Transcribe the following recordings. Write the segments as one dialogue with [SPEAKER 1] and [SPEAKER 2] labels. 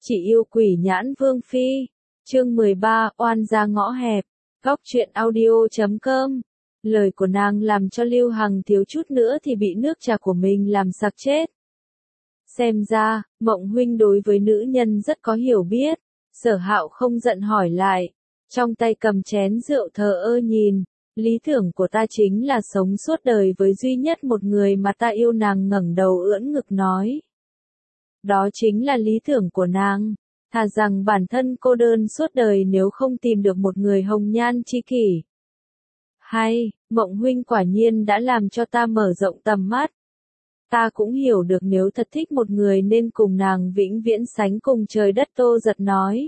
[SPEAKER 1] Chỉ yêu quỷ nhãn vương phi. Chương 13, oan gia ngõ hẹp. Góc truyện audio.com. Lời của nàng làm cho Lưu Hằng thiếu chút nữa thì bị nước trà của mình làm sặc chết. Xem ra, Mộng huynh đối với nữ nhân rất có hiểu biết. Sở Hạo không giận hỏi lại. Trong tay cầm chén rượu thờ ơ nhìn. Lý tưởng của ta chính là sống suốt đời với duy nhất một người mà ta yêu. Nàng ngẩng đầu ưỡn ngực nói. Đó chính là lý tưởng của nàng. Thà rằng bản thân cô đơn suốt đời nếu không tìm được một người hồng nhan chi kỷ. Hay, Mộng huynh quả nhiên đã làm cho ta mở rộng tầm mắt. Ta cũng hiểu được nếu thật thích một người nên cùng nàng vĩnh viễn sánh cùng trời đất. Tô Giật nói.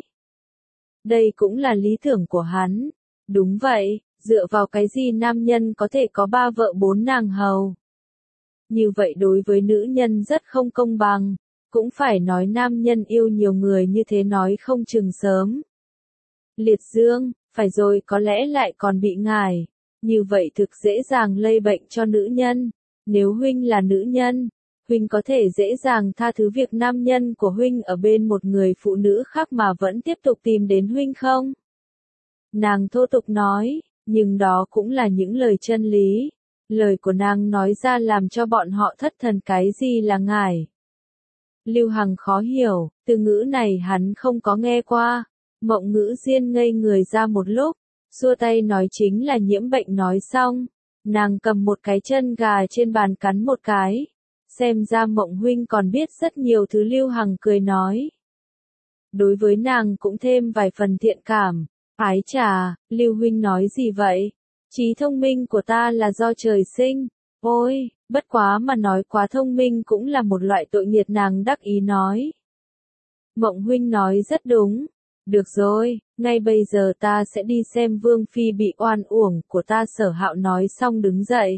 [SPEAKER 1] Đây cũng là lý tưởng của hắn. Đúng vậy, dựa vào cái gì nam nhân có thể có 3 vợ 4 nàng hầu. Như vậy đối với nữ nhân rất không công bằng. Cũng phải nói nam nhân yêu nhiều người như thế nói không chừng sớm. Liệt dương, phải rồi có lẽ lại còn bị ngải. Như vậy thực dễ dàng lây bệnh cho nữ nhân. Nếu huynh là nữ nhân, huynh có thể dễ dàng tha thứ việc nam nhân của huynh ở bên một người phụ nữ khác mà vẫn tiếp tục tìm đến huynh không? Nàng thô tục nói, nhưng đó cũng là những lời chân lý. Lời của nàng nói ra làm cho bọn họ thất thần. Cái gì là ngải? Lưu Hằng khó hiểu, từ ngữ này hắn không có nghe qua. Mộng Ngữ Diên ngây người ra một lúc, xua tay nói chính là nhiễm bệnh. Nói xong, nàng cầm một cái chân gà trên bàn cắn một cái. Xem ra Mộng huynh còn biết rất nhiều thứ. Lưu Hằng cười nói. Đối với nàng cũng thêm vài phần thiện cảm. Ái chà, Lưu huynh nói gì vậy? Trí thông minh của ta là do trời sinh. Ôi, bất quá mà nói quá thông minh cũng là một loại tội nghiệt. Nàng đắc ý nói. Mộng huynh nói rất đúng. Được rồi, ngay bây giờ ta sẽ đi xem Vương Phi bị oan uổng của ta. Sở Hạo nói xong đứng dậy.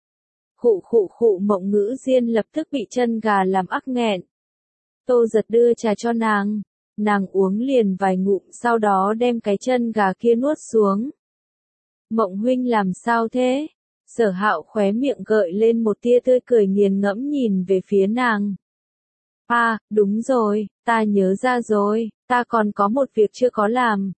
[SPEAKER 1] Khụ khụ khụ. Mộng Ngữ Diên lập tức bị chân gà làm ắc nghẹn. Tô Giật đưa trà cho nàng. Nàng uống liền vài ngụm sau đó đem cái chân gà kia nuốt xuống. Mộng huynh làm sao thế? Sở Hạo khóe miệng gợi lên một tia tươi cười nghiền ngẫm nhìn về phía nàng. À, đúng rồi, ta nhớ ra rồi, ta còn có một việc chưa có làm.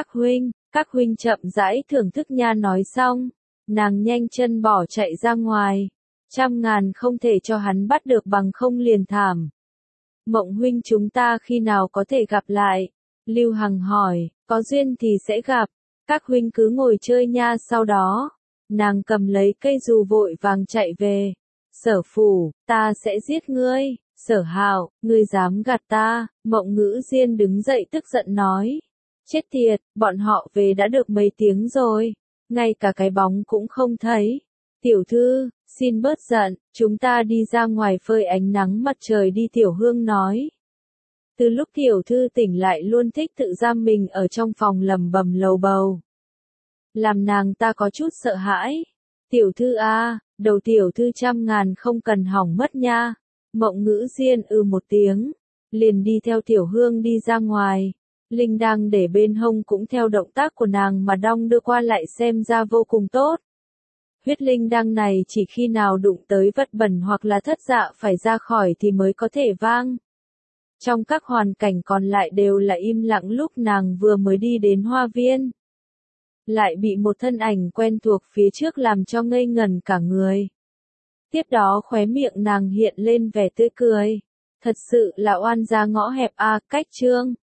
[SPEAKER 1] Các huynh chậm rãi thưởng thức nha. Nói xong, nàng nhanh chân bỏ chạy ra ngoài. 100.000 không thể cho hắn bắt được bằng không liền thảm. Mộng huynh chúng ta khi nào có thể gặp lại? Lưu Hằng hỏi, có duyên thì sẽ gặp. Các huynh cứ ngồi chơi nha. Sau đó, nàng cầm lấy cây dù vội vàng chạy về. Sở phủ, ta sẽ giết ngươi. Sở Hạo, ngươi dám gạt ta? Mộng Ngữ Diên đứng dậy tức giận nói. Chết tiệt, bọn họ về đã được mấy tiếng rồi. Ngay cả cái bóng cũng không thấy. Tiểu thư, xin bớt giận, chúng ta đi ra ngoài phơi ánh nắng mặt trời đi. Tiểu Hương nói. Từ lúc tiểu thư tỉnh lại luôn thích tự giam mình ở trong phòng lầm bầm lầu bầu. Làm nàng ta có chút sợ hãi. Tiểu thư à, đầu tiểu thư 100.000 không cần hỏng mất nha. Mộng Ngữ Diên một tiếng, liền đi theo Tiểu Hương đi ra ngoài. Linh đang để bên hông cũng theo động tác của nàng mà đong đưa qua lại xem ra vô cùng tốt. Huyết linh đăng này chỉ khi nào đụng tới vật bẩn hoặc là thất dạ phải ra khỏi thì mới có thể vang. Trong các hoàn cảnh còn lại đều là im lặng. Lúc nàng vừa mới đi đến hoa viên, lại bị một thân ảnh quen thuộc phía trước làm cho ngây ngẩn cả người. Tiếp đó khóe miệng nàng hiện lên vẻ tươi cười. Thật sự là oan gia ngõ hẹp a. Cách chương